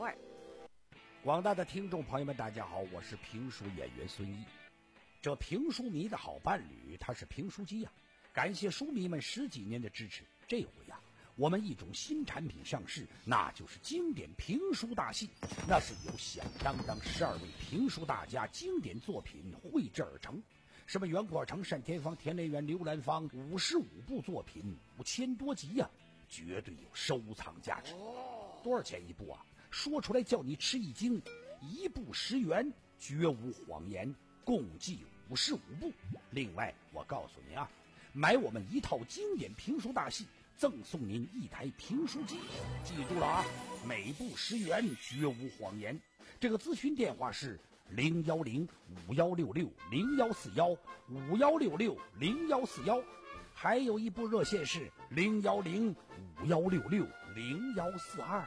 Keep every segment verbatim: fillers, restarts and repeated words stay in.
味儿。 广大的听众朋友们，大家好，我是评书演员孙一。这评书迷的好伴侣，他是评书机呀、啊！感谢书迷们十几年的支持。这回呀、啊，我们一种新产品上市，那就是经典评书大戏。那是由响当当十二位评书大家经典作品绘制而成。什么袁阔成、单田芳、田连元、刘兰芳，五十五部作品，五千多集呀、啊，绝对有收藏价值。多少钱一部啊？说出来叫你吃一惊，一部十元，绝无谎言，共计五十五部。另外，我告诉您啊，买我们一套经典评书大戏，赠送您一台评书机。记住了啊，每部十元，绝无谎言。这个咨询电话是零幺零五幺六六零幺四幺五幺六六零幺四幺，还有一部热线是零幺零五幺六六零幺四二。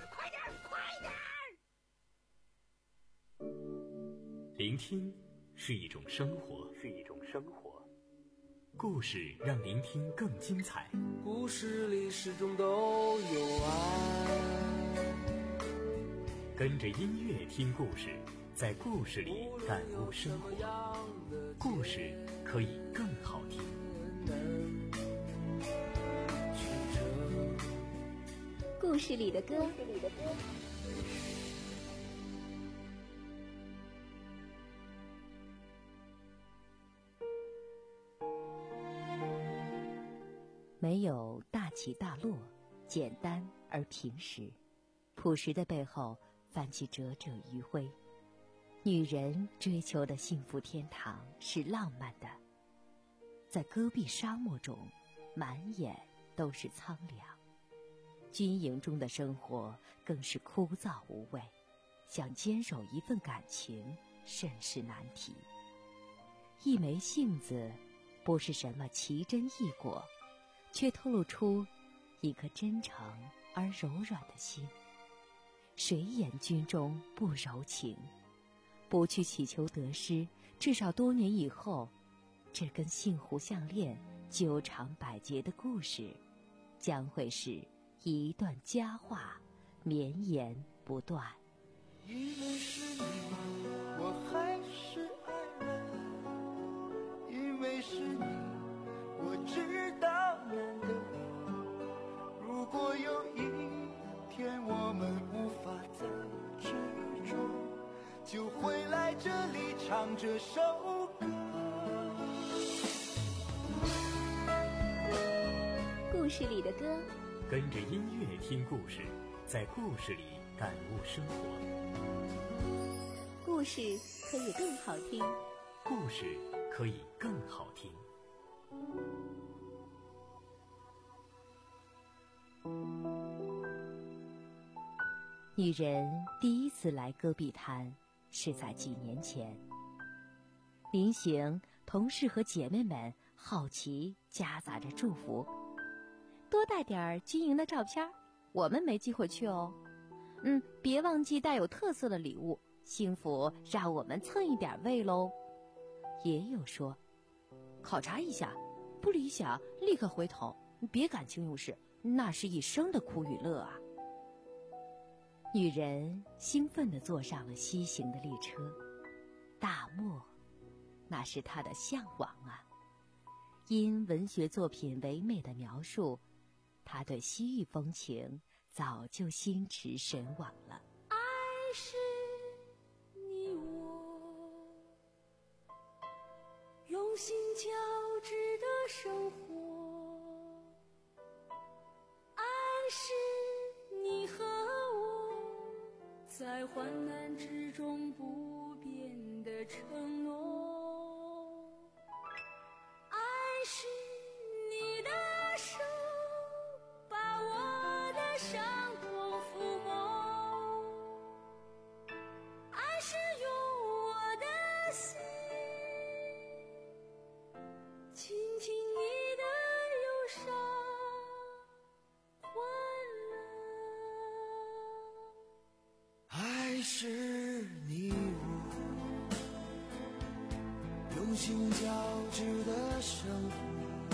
聆听是一种生活，是一种生活。故事让聆听更精彩。 故事里始终都有爱。 跟着音乐听故事，在故事里感悟生活。故事可以更好听。 故事里的歌。没有大起大落，简单而平实，朴实的背后泛起折折余晖。女人追求的幸福天堂是浪漫的，在戈壁沙漠中，满眼都是苍凉。军营中的生活更是枯燥无味，想坚守一份感情甚是难题。一枚杏子不是什么奇珍异果，却透露出一颗真诚而柔软的心。谁言军中不柔情？不去祈求得失，至少多年以后，这根杏核项链纠缠百结的故事，将会是一段佳话，绵延不断。 因为是你，我还是爱人；因为是你，我知道难得。如果有一天我们无法再执着，就回来这里唱这首歌。 故事里的歌， 跟着音乐听故事，在故事里感悟生活。 故事可以更好听， 故事可以更好听。 女人第一次来戈壁滩是在几年前。临行，同事和姐妹们好奇夹杂着祝福，多带点军营的照片，我们没机会去哦。嗯，别忘记带有特色的礼物，幸福让我们蹭一点味喽。也有说，考察一下，不理想立刻回头，别感情用事，那是一生的苦与乐啊。女人兴奋地坐上了西行的列车，大漠，那是她的向往啊。因文学作品唯美的描述，她对西域风情早就心驰神往了。 爱是你我用心交织的生活，爱是你和我在患难之中不变的承诺，爱是你的手把我的伤痛抚摸，爱是用我的心倾听你的忧伤欢乐。 爱是你我用心交织的生活，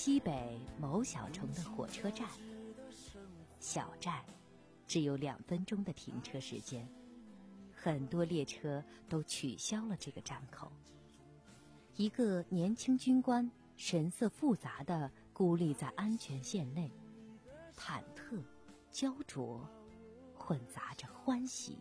西北某小城的火车站。小站只有两分钟的停车时间，很多列车都取消了这个站口。一个年轻军官神色复杂地孤立在安全线内，忐忑、焦灼，混杂着欢喜。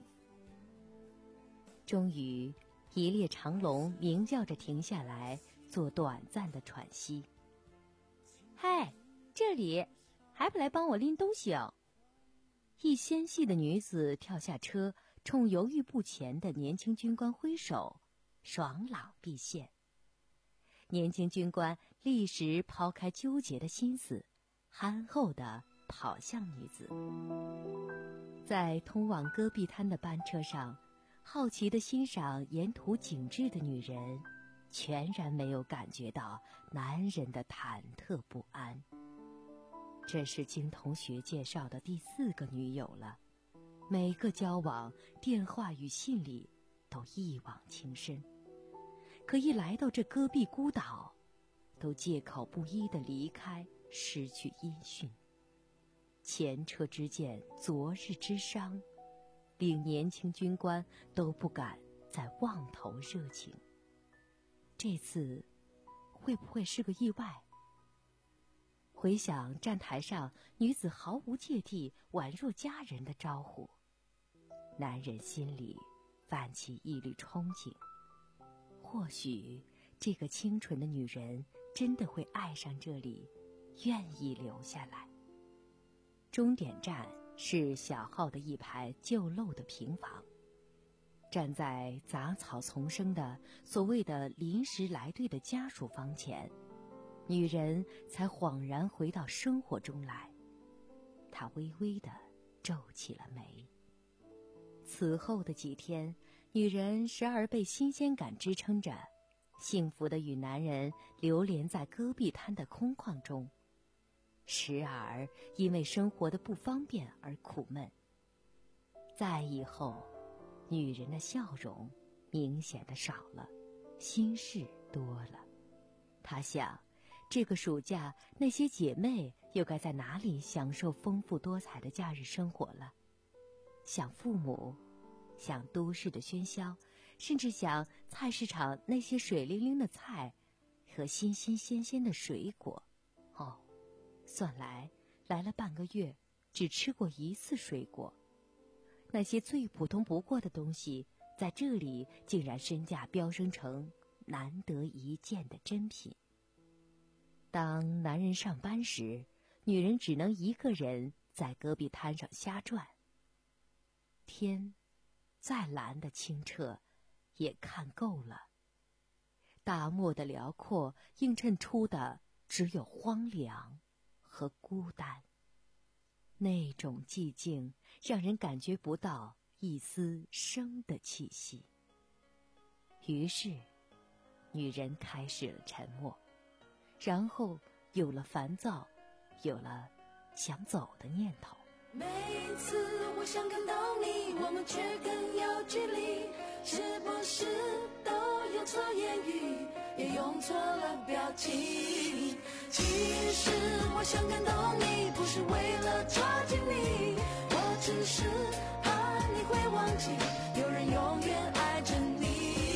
终于，一列长龙鸣叫着停下来，做短暂的喘息。嗨，这里，还不来帮我拎东西哦？一纤细的女子跳下车，冲犹豫不前的年轻军官挥手，爽朗毕现。年轻军官立时抛开纠结的心思，憨厚地跑向女子。在通往戈壁滩的班车上，好奇地欣赏沿途景致的女人，全然没有感觉到男人的忐忑不安。这是经同学介绍的第四个女友了，每个交往、电话与信里都一往情深，可一来到这戈壁孤岛，都借口不一地离开，失去音讯。前车之鉴，昨日之伤，令年轻军官都不敢再望头热情。这次会不会是个意外？回想站台上女子毫无芥蒂、宛若家人的招呼，男人心里泛起一缕憧憬。或许这个清纯的女人真的会爱上这里，愿意留下来。终点站是小号的一排旧陋的平房，站在杂草丛生的所谓的临时来队的家属房前，女人才恍然回到生活中来。她微微地皱起了眉。此后的几天，女人时而被新鲜感支撑着，幸福地与男人流连在戈壁滩的空旷中；时而因为生活的不方便而苦闷。再以后，女人的笑容明显的少了，心事多了。她想，这个暑假那些姐妹又该在哪里享受丰富多彩的假日生活了？想父母，想都市的喧嚣，甚至想菜市场那些水灵灵的菜和新新鲜鲜的水果。哦，算来来了半个月，只吃过一次水果。那些最普通不过的东西，在这里竟然身价飙升成难得一见的珍品。当男人上班时，女人只能一个人在戈壁滩上瞎转。天再蓝的清澈也看够了，大漠的辽阔映衬出的只有荒凉和孤单。那种寂静让人感觉不到一丝生的气息。于是女人开始了沉默，然后有了烦躁，有了想走的念头。 每次我想看到你，我们却更有距离，是不是都用错言语，也用错了表情？其实我想感动你，不是为了抓紧你，我只是怕你会忘记，有人永远爱着你。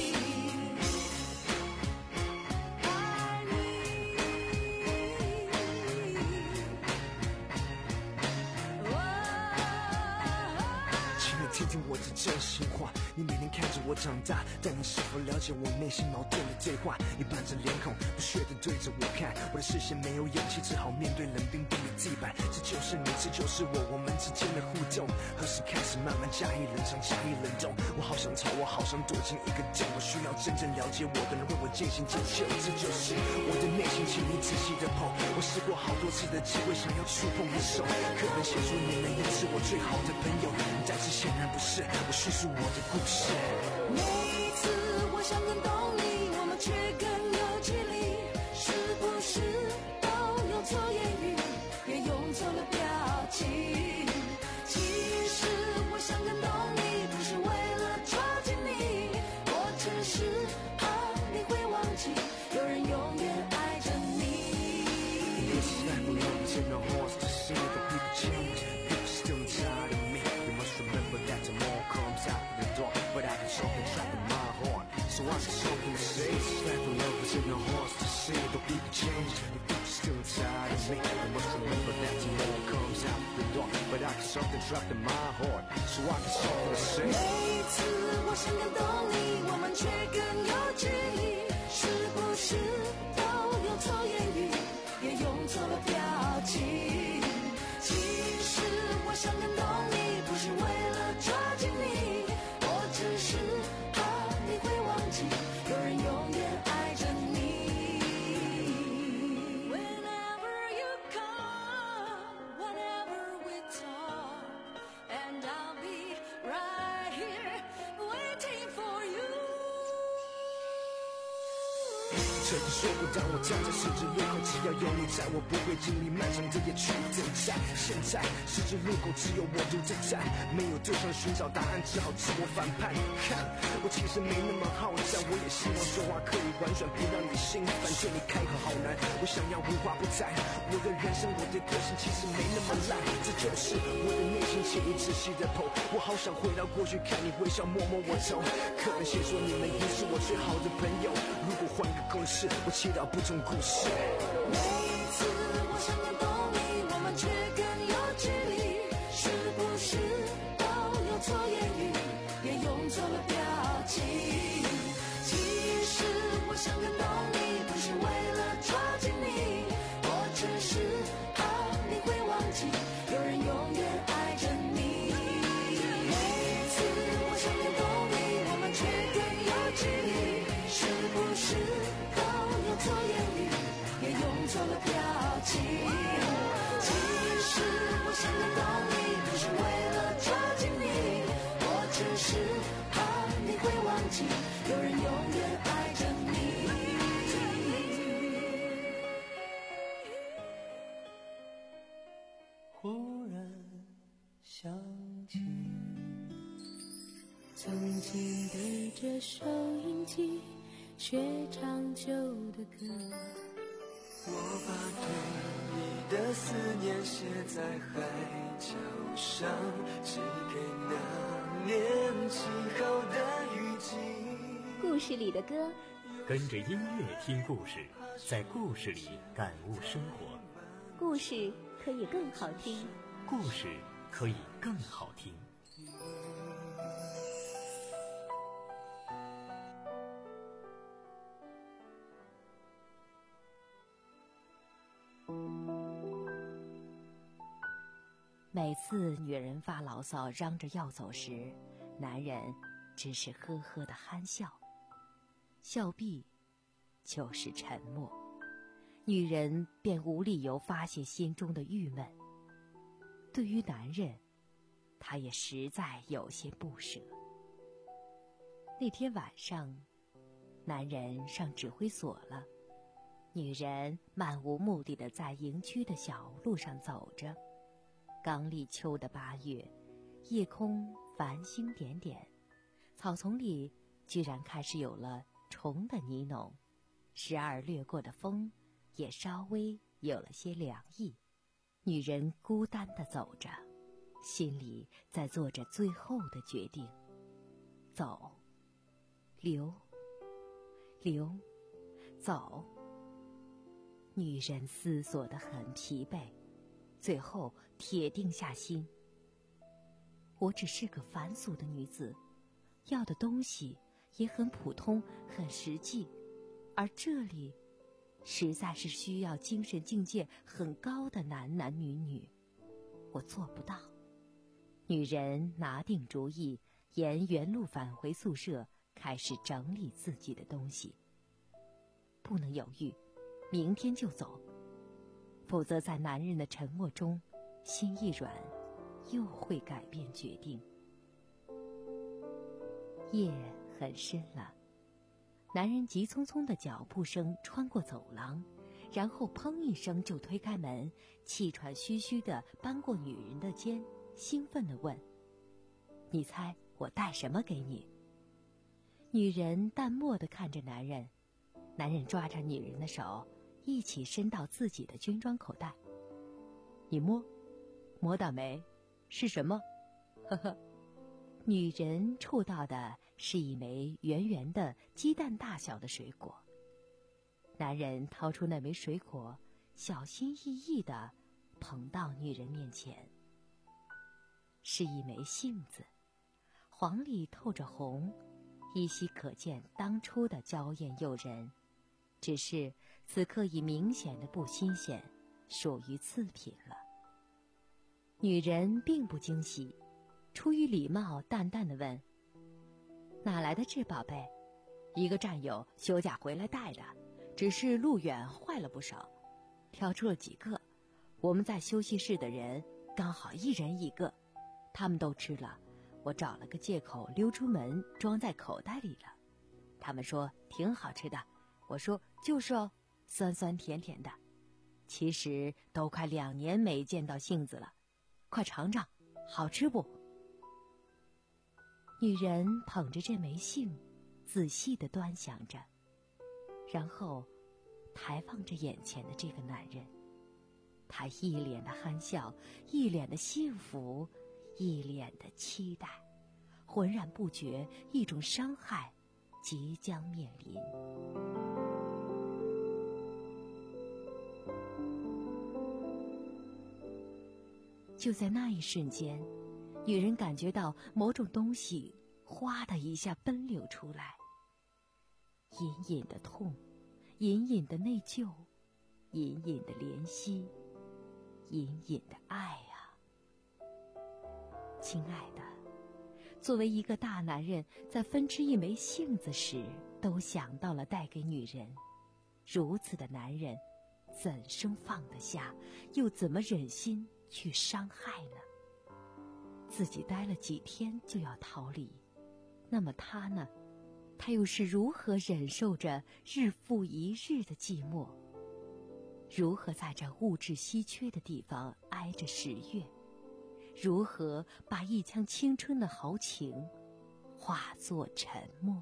听听我的真心话，你每天看着我长大，但你是否了解我内心矛盾的对话？你板着脸孔，不屑地对着我看，我的视线没有勇气，只好面对冷冰冰的地板。这就是你，这就是我，我们之间的互动，何时开始慢慢加以冷藏，加以冷冻？我好想逃，我好想躲进一个洞，我需要真正了解我的人为我进行解救。这就是我的内心，请你仔细的碰。我试过好多次的机会，想要触碰你手，课本写出你能也是我最好的朋友，但是显然不是，我叙述我的故事。 每一次我想感动你，我们却更有距离，是不是都用错言语，也用错了表情？其实我想感动你，不是为了抓紧你，我只是怕你会忘记，有人永远爱着你。 lovers in the hearts to see the people change. People still tired of me. You must remember that tomorrow comes after the dark, but I got something trapped in my heart, so I got something to say. Stand for lovers in the hearts to see the people change. The people still tired of me. You must remember that tomorrow comes after the dark, but I got something trapped in my heart, so I got something to say. 每一次我想感动你，我们却更有距离，是不是都用错言语，也用错了表情？其实我想感动你，不是为了抓紧你，我只是怕你会忘记，有人永远爱着你。Whenever you come, whenever we talk, and I'll be right here waiting for you. 曾经说过，当我站在十字路口，只要有你在，我不会经历漫长的夜去征战。现在十字路口只有我独自站，没有对象寻找答案，只好自我反叛。看，我其实没那么好战，我也希望说话可以婉转，不让你心烦。对你开口好难，我想要无话不谈。我的人生，我的个性其实没那么烂，这就是我的内心，请你仔细的剖。我好想回到过去，看你微笑，摸摸我头。可能先说你们已是我最好的朋友，如果换个公式，我祈祷不同故事。 每一次我想感动你，我们却更有距离，是不是都用错言语，也用错了表情？其实我想感动你，不是为了抓紧你，我只是怕你会忘记，有人永远爱着你。每一次我想感动你，我们却更有距离，是不是都用错言语，也用错了表情？其实我想感动你，不是为了抓紧你，我只是怕你会忘记，有人永远爱着你。 忽然想起， 曾经对着收音机学唱旧的歌， 我把对你的思念写在海角上，寄给那年起好的雨季。 故事里的歌， 跟着音乐听故事，在故事里感悟生活。 故事可以更好听。 故事可以更好听。 每次女人发牢骚嚷着要走时，男人只是呵呵的憨笑，笑毕就是沉默，女人便无理由发泄心中的郁闷。对于男人，他也实在有些不舍。那天晚上，男人上指挥所了，女人漫无目的地在营区的小路上走着。刚立秋的八月，夜空繁星点点，草丛里居然开始有了虫的呢喃，时而掠过的风也稍微有了些凉意。女人孤单地走着，心里在做着最后的决定，走，留，留，走。女人思索得很疲惫，最后铁定下心，我只是个凡俗的女子，要的东西也很普通，很实际，而这里实在是需要精神境界很高的男男女女，我做不到。女人拿定主意，沿原路返回宿舍，开始整理自己的东西。不能犹豫，明天就走，否则在男人的沉默中，心一软，又会改变决定。夜很深了，男人急匆匆的脚步声穿过走廊，然后砰一声就推开门，气喘吁吁地搬过女人的肩，兴奋地问：“你猜我带什么给你？”女人淡漠地看着男人，男人抓着女人的手，一起伸到自己的军装口袋。 你摸，摸到没？是什么？呵呵。女人触到的是一枚圆圆的鸡蛋大小的水果。男人掏出那枚水果，小心翼翼地捧到女人面前。是一枚杏子，黄里透着红，依稀可见当初的娇艳诱人，只是此刻已明显的不新鲜，属于次品了。女人并不惊喜，出于礼貌淡淡地问：哪来的这宝贝？一个战友休假回来带的，只是路远坏了不少，挑出了几个，我们在休息室的人刚好一人一个，他们都吃了，我找了个借口溜出门，装在口袋里了。他们说挺好吃的，我说就是哦，酸酸甜甜的。其实都快两年没见到杏子了，快尝尝，好吃不？女人捧着这枚杏，仔细地端详着，然后抬放着眼前的这个男人。他一脸的憨笑，一脸的幸福，一脸的期待，浑然不觉一种伤害即将面临。就在那一瞬间，女人感觉到某种东西哗的一下奔流出来，隐隐的痛，隐隐的内疚，隐隐的怜惜，隐隐的爱啊。亲爱的，作为一个大男人，在分吃一枚杏子时都想到了带给女人，如此的男人怎生放得下，又怎么忍心去伤害呢？自己待了几天就要逃离，那么他呢？他又是如何忍受着日复一日的寂寞？如何在这物质稀缺的地方挨着十月？如何把一腔青春的豪情化作沉默？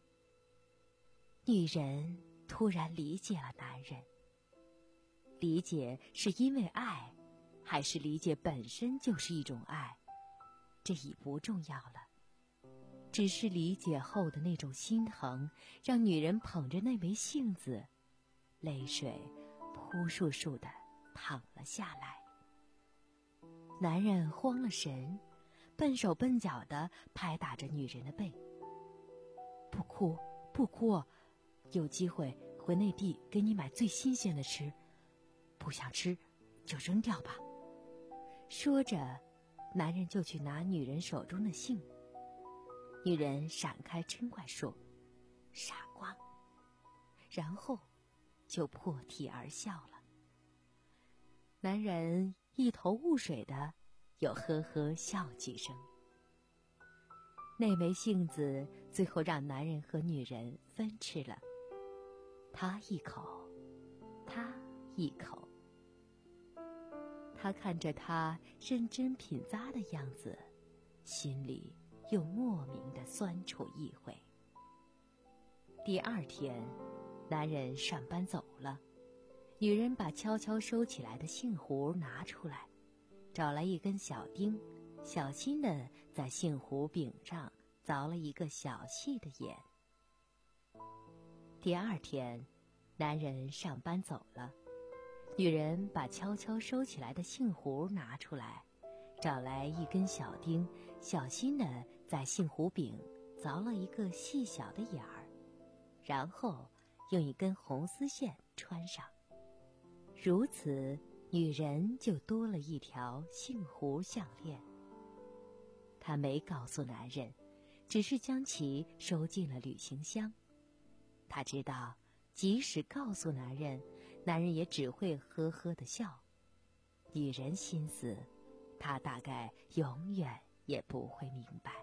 女人突然理解了男人，理解是因为爱，还是理解本身就是一种爱，这已不重要了。只是理解后的那种心疼，让女人捧着那枚杏子，泪水扑簌簌地淌了下来。男人慌了神，笨手笨脚地拍打着女人的背。不哭不哭，有机会回内地给你买最新鲜的吃，不想吃就扔掉吧。说着，男人就去拿女人手中的杏。女人闪开嗔怪说：傻瓜，然后就破涕而笑了。男人一头雾水的又呵呵笑几声。那枚杏子最后让男人和女人分吃了，他一口，他一口。他看着他认真品咂的样子，心里又莫名的酸楚一回。第二天，男人上班走了，女人把悄悄收起来的杏核拿出来，找来一根小钉，小心地在杏核柄上凿了一个小细的眼。第二天，男人上班走了，女人把悄悄收起来的杏核拿出来，找来一根小钉，小心地在杏核柄凿了一个细小的眼儿，然后用一根红丝线穿上。如此，女人就多了一条杏核项链。她没告诉男人，只是将其收进了旅行箱。她知道，即使告诉男人，男人也只会呵呵地笑。女人心思，他大概永远也不会明白。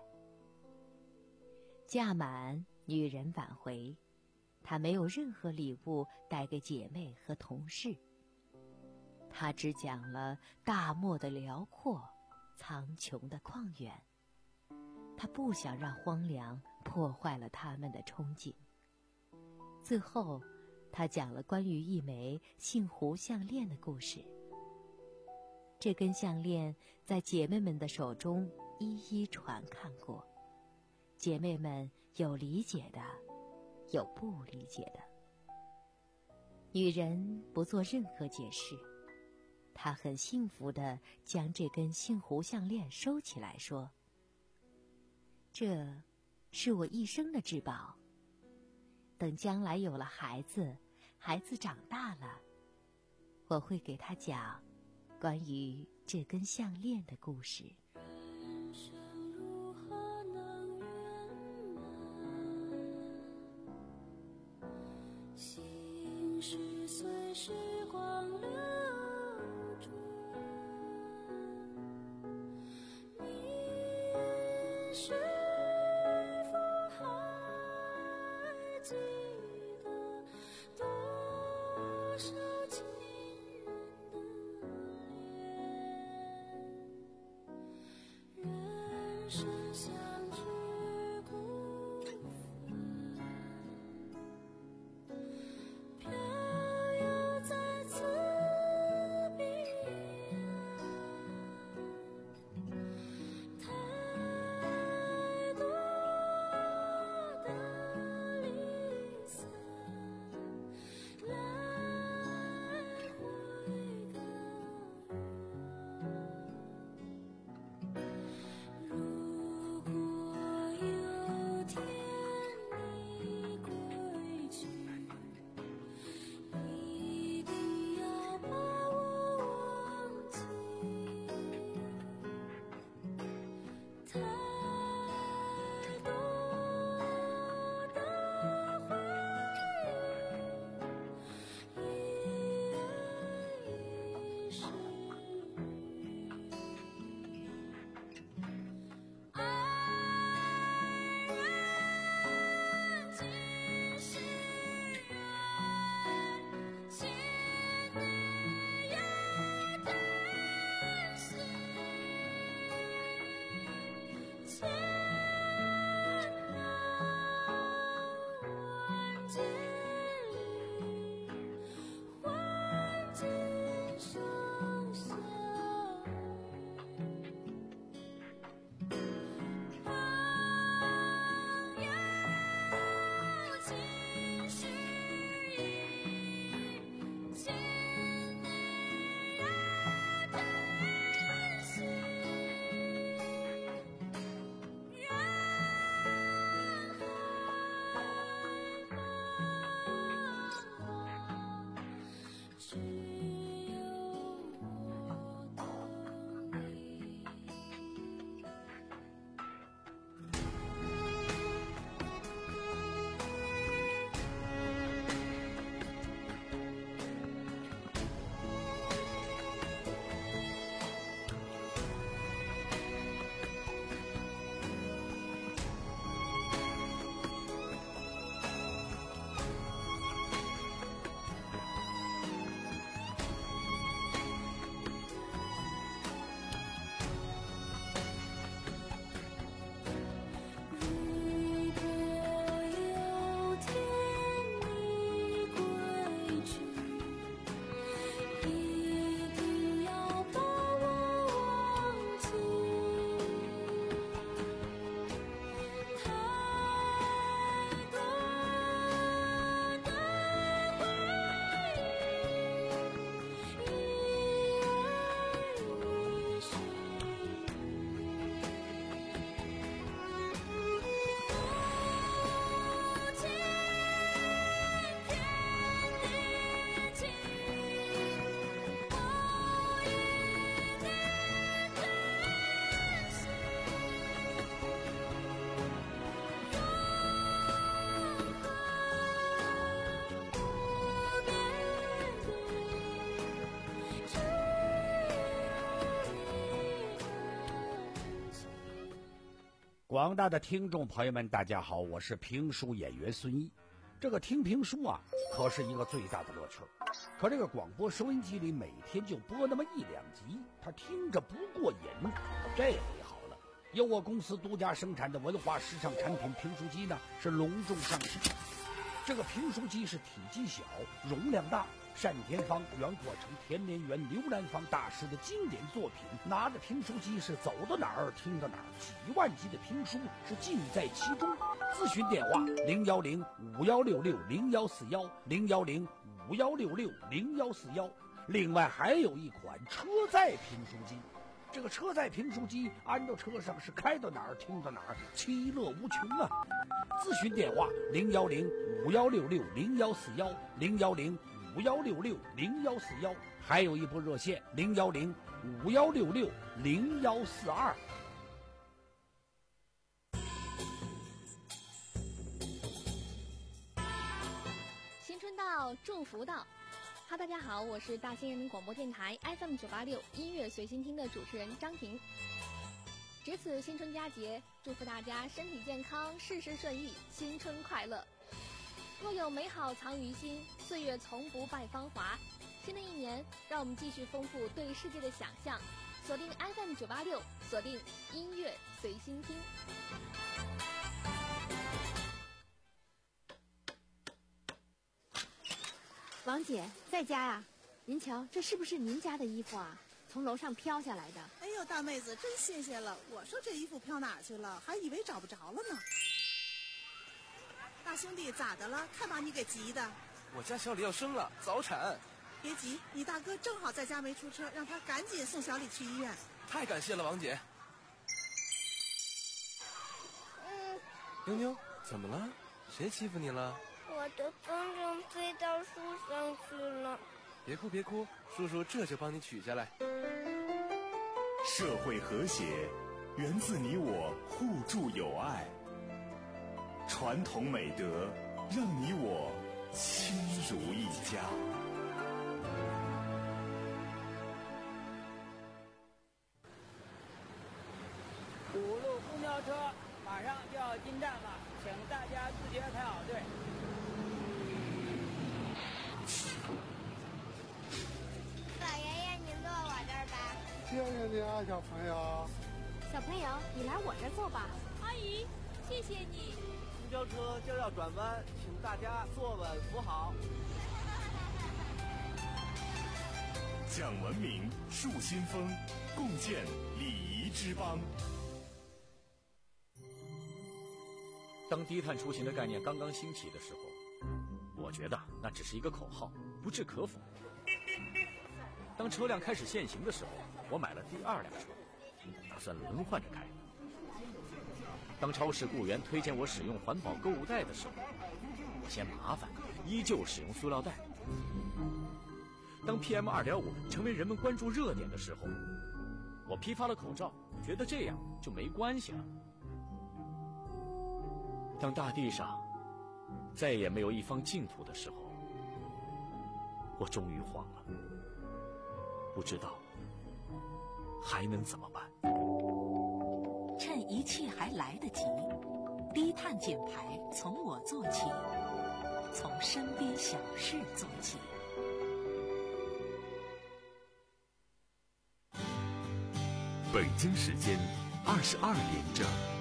假满，女人返回，她没有任何礼物带给姐妹和同事。她只讲了大漠的辽阔，苍穹的旷远。她不想让荒凉破坏了他们的憧憬。最后，她讲了关于一枚杏核项链的故事。 这根项链在姐妹们的手中一一传看过，姐妹们有理解的，有不理解的。女人不做任何解释，她很幸福地将这根杏核项链收起来，说：“这是我一生的至宝。等将来有了孩子，孩子长大了，我会给他讲关于这根项链的故事。” 人生如何能圆满？心事随时光流转，你是否还记得多少情人的脸？人生相聚孤帆，飘摇在此彼岸，太多的离散，来回的如果有天你归去，一定要把我忘记。太多的回忆，一人一世。爱人今是缘，心内有真心。千难万劫里，换今生相遇。朋友今是一，千年要珍惜。人海茫茫，只有我懂你。如果有天你归去，一定要把我忘记。太多的回忆，一人一世。父亲天地经，我一定珍惜。永恒不变的，只有你的情。 广大的听众朋友们，大家好，我是评书演员孙一。这个听评书啊，可是一个最大的乐趣儿。可这个广播收音机里每天就播那么一两集，他听着不过瘾。这回好了，由我公司独家生产的文化时尚产品评书机呢，是隆重上市。这个评书机是体积小，容量大， 单田芳、袁国成、田连元、刘兰芳大师的经典作品。拿着评书机是走到哪儿听到哪儿，几万集的评书是尽在其中。咨询电话零幺零五幺六六零幺四幺零幺零五幺六六零幺四幺。另外还有一款车载评书机，这个车载评书机安到车上是开到哪儿听到哪儿，其乐无穷啊！咨询电话零幺零五幺六六零幺四幺零幺零五幺六六零幺四幺，还有一部热线零幺零五幺六六零幺四二。 新春到，祝福到。哈，大家好，我是大兴人民广播电台 F M 九八六音乐随心听的主持人张婷。值此新春佳节，祝福大家身体健康，事事顺意，新春快乐。若有美好藏于心，岁月从不败芳华。新的一年，让我们继续丰富对世界的想象。锁定 F M 九八六，锁定音乐随心听。 王姐在家呀？您瞧，这是不是您家的衣服啊？从楼上飘下来的。 哎呦，大妹子，真谢谢了！我说这衣服飘哪去了，还以为找不着了呢。大兄弟，咋的了？看把你给急的。 我家小李要生了，早产。 别急，你大哥正好在家没出车，让他赶紧送小李去医院。 太感谢了，王姐。 嗯。 妞妞，怎么了？谁欺负你了？ 我的风筝飞到树上去了。 别哭别哭，叔叔这就帮你取下来。 社会和谐源自你我互助友爱，传统美德让你我亲如一家。 五路公交车马上就要进站了，请大家自觉排好队。 老爷爷，您坐我这儿吧。 谢谢你啊，小朋友。 小朋友，你来我这儿坐吧。 阿姨，谢谢你。 公交车就要转弯，请大家坐稳扶好。 讲文明，树新风，共建礼仪之邦。 当低碳出行的概念刚刚兴起的时候，我觉得那只是一个口号，不置可否。当车辆开始限行的时候，我买了第二辆车，打算轮换着开。当超市雇员推荐我使用环保购物袋的时候，我嫌麻烦，依旧使用塑料袋。当 P M 二点五 成为人们关注热点的时候，我批发了口罩，觉得这样就没关系了。当大地上再也没有一方净土的时候，我终于慌了，不知道还能怎么办。 趁一切还来得及，低碳减排从我做起，从身边小事做起。 北京时间二十二点整。